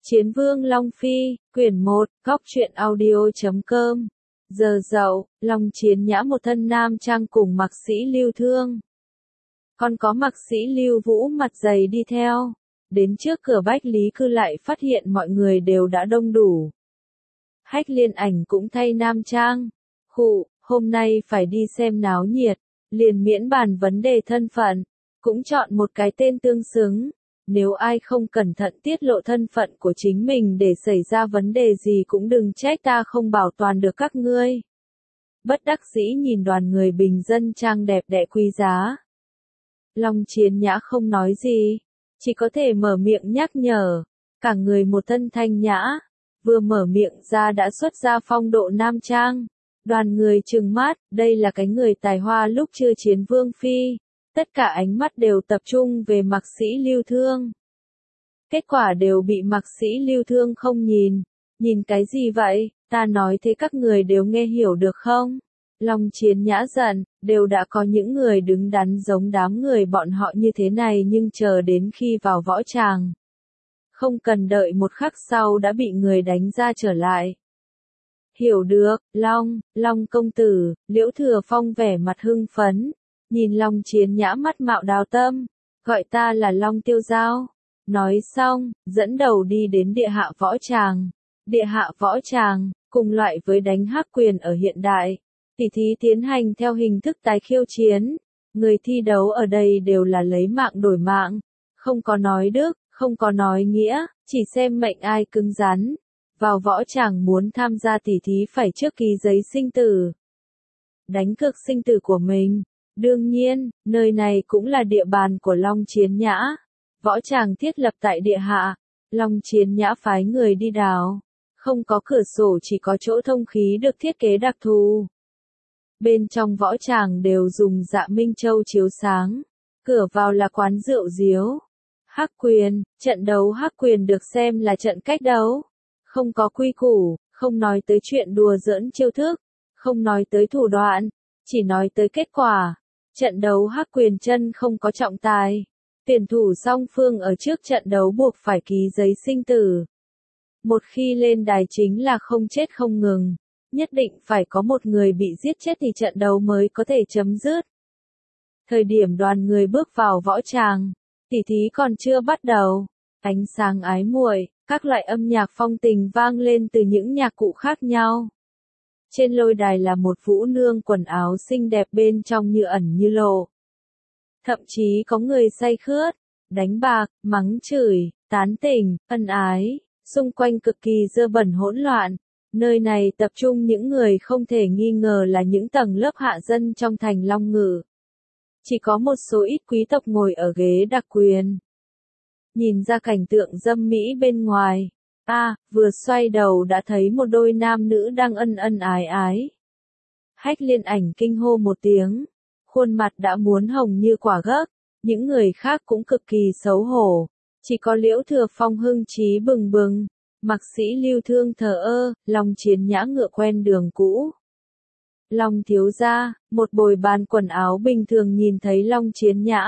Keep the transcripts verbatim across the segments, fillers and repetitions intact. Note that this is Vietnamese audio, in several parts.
Chiến Vương Long Phi, quyển một, góc truyện audio chấm com. Giờ dậu, Long Chiến Nhã một thân nam trang cùng Mạc Sĩ Lưu Thương. Còn có Mạc Sĩ Lưu Vũ mặt dày đi theo. Đến trước cửa Bách Lý Cư lại phát hiện mọi người đều đã đông đủ. Hách Liên Ảnh cũng thay nam trang. Khụ, hôm nay phải đi xem náo nhiệt, liền miễn bàn vấn đề thân phận, cũng chọn một cái tên tương xứng. Nếu ai không cẩn thận tiết lộ thân phận của chính mình để xảy ra vấn đề gì cũng đừng trách ta không bảo toàn được các ngươi. Bất đắc dĩ nhìn đoàn người bình dân trang đẹp đẽ quý giá. Long Chiến Nhã không nói gì, chỉ có thể mở miệng nhắc nhở, cả người một thân thanh nhã, vừa mở miệng ra đã xuất ra phong độ nam trang. Đoàn người trừng mắt, đây là cái người tài hoa lúc chưa chiến Vương Phi. Tất cả ánh mắt đều tập trung về Mạc Sĩ Lưu Thương. Kết quả đều bị Mạc Sĩ Lưu Thương không nhìn. Nhìn cái gì vậy, ta nói thế các người đều nghe hiểu được không? Long Chiến Nhã giận, đều đã có những người đứng đắn giống đám người bọn họ như thế này nhưng chờ đến khi vào võ tràng. Không cần đợi một khắc sau đã bị người đánh ra trở lại. Hiểu được, Long, Long công tử, Liễu Thừa Phong vẻ mặt hưng phấn. Nhìn Long Chiến Nhã mắt mạo đào tâm, gọi ta là Long Tiêu Giao. Nói xong, dẫn đầu đi đến địa hạ võ tràng. Địa hạ võ tràng, cùng loại với đánh hắc quyền ở hiện đại. Tỷ thí tiến hành theo hình thức tái khiêu chiến. Người thi đấu ở đây đều là lấy mạng đổi mạng. Không có nói đức, không có nói nghĩa, chỉ xem mệnh ai cứng rắn. Vào võ tràng muốn tham gia tỷ thí phải trước ký giấy sinh tử. Đánh cược sinh tử của mình. Đương nhiên, nơi này cũng là địa bàn của Long Chiến Nhã. Võ tràng thiết lập tại địa hạ. Long Chiến Nhã phái người đi đào. Không có cửa sổ, chỉ có chỗ thông khí được thiết kế đặc thù. Bên trong võ tràng đều dùng dạ minh châu chiếu sáng. Cửa vào là quán rượu diếu. Hắc quyền, trận đấu hắc quyền được xem là trận cách đấu. Không có quy củ, không nói tới chuyện đùa giỡn chiêu thức, không nói tới thủ đoạn, chỉ nói tới kết quả. Trận đấu hắc quyền chân không có trọng tài. Tuyển thủ song phương ở trước trận đấu buộc phải ký giấy sinh tử. Một khi lên đài chính là không chết không ngừng. Nhất định phải có một người bị giết chết thì trận đấu mới có thể chấm dứt. Thời điểm đoàn người bước vào võ tràng, tỷ thí còn chưa bắt đầu. Ánh sáng ái muội, các loại âm nhạc phong tình vang lên từ những nhạc cụ khác nhau. Trên lôi đài là một vũ nương quần áo xinh đẹp bên trong như ẩn như lộ. Thậm chí có người say khướt, đánh bạc, mắng chửi, tán tỉnh, ân ái, xung quanh cực kỳ dơ bẩn hỗn loạn. Nơi này tập trung những người không thể nghi ngờ là những tầng lớp hạ dân trong thành Long Ngự. Chỉ có một số ít quý tộc ngồi ở ghế đặc quyền. Nhìn ra cảnh tượng dâm mỹ bên ngoài. A, à, vừa xoay đầu đã thấy một đôi nam nữ đang ân ân ái ái. Hách Liên Ảnh kinh hô một tiếng. Khuôn mặt đã muốn hồng như quả gấc. Những người khác cũng cực kỳ xấu hổ. Chỉ có Liễu Thừa Phong hưng trí bừng bừng. Mạc Sĩ Lưu Thương thờ ơ, Long Chiến Nhã ngựa quen đường cũ. Long thiếu gia, một bồi bàn quần áo bình thường nhìn thấy Long Chiến Nhã.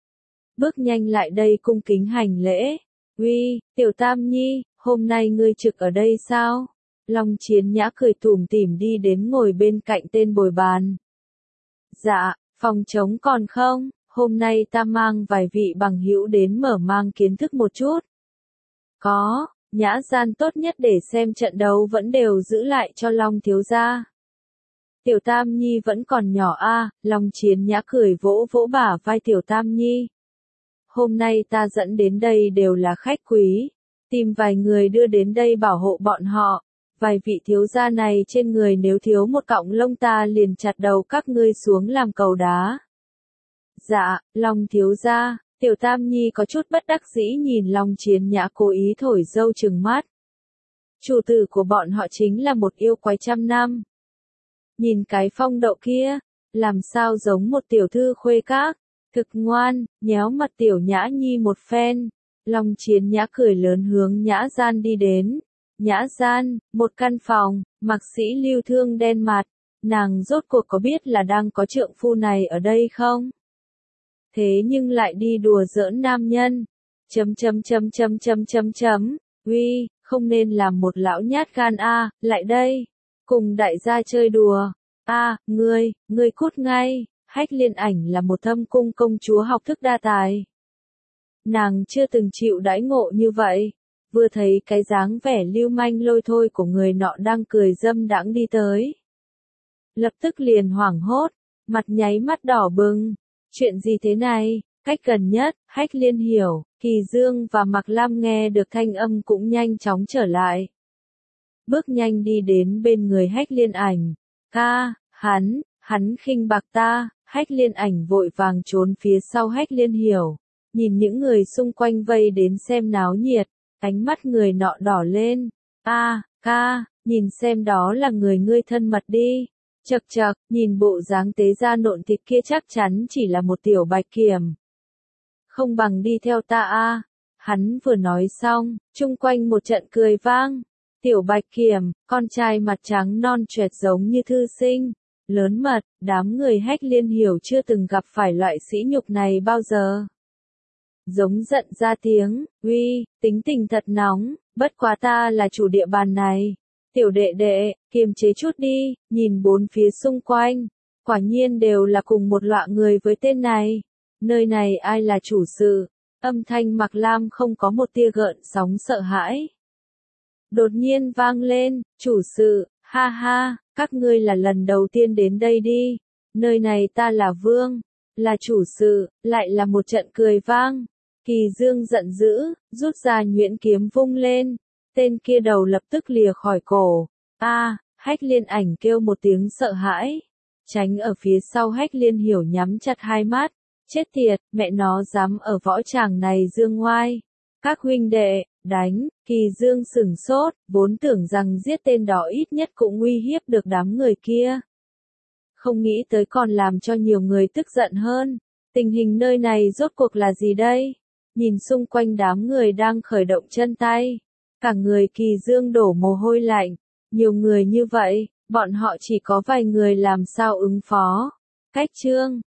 Bước nhanh lại đây cung kính hành lễ. Uy, Tiểu Tam Nhi, hôm nay ngươi trực ở đây sao? Long Chiến Nhã cười tủm tỉm đi đến ngồi bên cạnh tên bồi bàn. Dạ, phòng trống còn không? Hôm nay ta mang vài vị bằng hữu đến mở mang kiến thức một chút. Có, nhã gian tốt nhất để xem trận đấu vẫn đều giữ lại cho Long thiếu gia. Tiểu Tam Nhi vẫn còn nhỏ a, à, Long Chiến Nhã cười vỗ vỗ bả vai Tiểu Tam Nhi. Hôm nay ta dẫn đến đây đều là khách quý, tìm vài người đưa đến đây bảo hộ bọn họ, vài vị thiếu gia này trên người nếu thiếu một cọng lông ta liền chặt đầu các ngươi xuống làm cầu đá. Dạ, Long thiếu gia, Tiểu Tam Nhi có chút bất đắc dĩ nhìn Long Chiến Nhã cố ý thổi dâu trừng mắt. Chủ tử của bọn họ chính là một yêu quái trăm năm. Nhìn cái phong độ kia, làm sao giống một tiểu thư khuê các. Thực ngoan, nhéo mặt Tiểu Nhã Nhi một phen. Long Chiến Nhã cười lớn hướng nhã gian đi đến. Nhã gian, một căn phòng, Mạc Sĩ Lưu Thương đen mặt. Nàng rốt cuộc có biết là đang có trượng phu này ở đây không? Thế nhưng lại đi đùa giỡn nam nhân. Chấm chấm chấm chấm chấm chấm chấm. uy, không nên làm một lão nhát gan a, lại đây, cùng đại gia chơi đùa. A, ngươi, ngươi cút ngay. Hách Liên Ảnh là một thâm cung công chúa học thức đa tài. Nàng chưa từng chịu đãi ngộ như vậy, vừa thấy cái dáng vẻ lưu manh lôi thôi của người nọ đang cười dâm đãng đi tới. Lập tức liền hoảng hốt, mặt nháy mắt đỏ bừng. Chuyện gì thế này? Cách gần nhất, Hách Liên hiểu, Kỳ Dương và Mạc Lam nghe được thanh âm cũng nhanh chóng trở lại. Bước nhanh đi đến bên người Hách Liên Ảnh. Ca, hắn, hắn khinh bạc ta. Hách Liên Ảnh vội vàng trốn phía sau Hách Liên Hiểu, nhìn những người xung quanh vây đến xem náo nhiệt, ánh mắt người nọ đỏ lên. A, ca, nhìn xem đó là người ngươi thân mật đi. Chậc chậc, nhìn bộ dáng tế ra nộn thịt kia chắc chắn chỉ là một tiểu bạch kiểm. Không bằng đi theo ta a. Hắn vừa nói xong, chung quanh một trận cười vang. Tiểu bạch kiểm, con trai mặt trắng non choẹt giống như thư sinh. Lớn mật, đám người Hách Liên Hiểu chưa từng gặp phải loại sỉ nhục này bao giờ. Giống giận ra tiếng, uy, tính tình thật nóng, bất quá ta là chủ địa bàn này. Tiểu đệ đệ, kiềm chế chút đi, nhìn bốn phía xung quanh, quả nhiên đều là cùng một loại người với tên này. Nơi này ai là chủ sự? Âm thanh Mạc Lam không có một tia gợn sóng sợ hãi. Đột nhiên vang lên, chủ sự, ha ha, các ngươi là lần đầu tiên đến đây đi. Nơi này ta là vương, là chủ sự, lại là một trận cười vang. Kỳ Dương giận dữ, rút ra nhuyễn kiếm vung lên. Tên kia đầu lập tức lìa khỏi cổ. A, Hách Liên Ảnh kêu một tiếng sợ hãi. Tránh ở phía sau Hách Liên Hiểu nhắm chặt hai mắt. Chết tiệt, mẹ nó dám ở võ tràng này dương ngoai. Các huynh đệ, đánh. Kỳ Dương sửng sốt, vốn tưởng rằng giết tên đó ít nhất cũng uy hiếp được đám người kia. Không nghĩ tới còn làm cho nhiều người tức giận hơn. Tình hình nơi này rốt cuộc là gì đây? Nhìn xung quanh đám người đang khởi động chân tay. Cả người Kỳ Dương đổ mồ hôi lạnh. Nhiều người như vậy, bọn họ chỉ có vài người làm sao ứng phó. Cách chương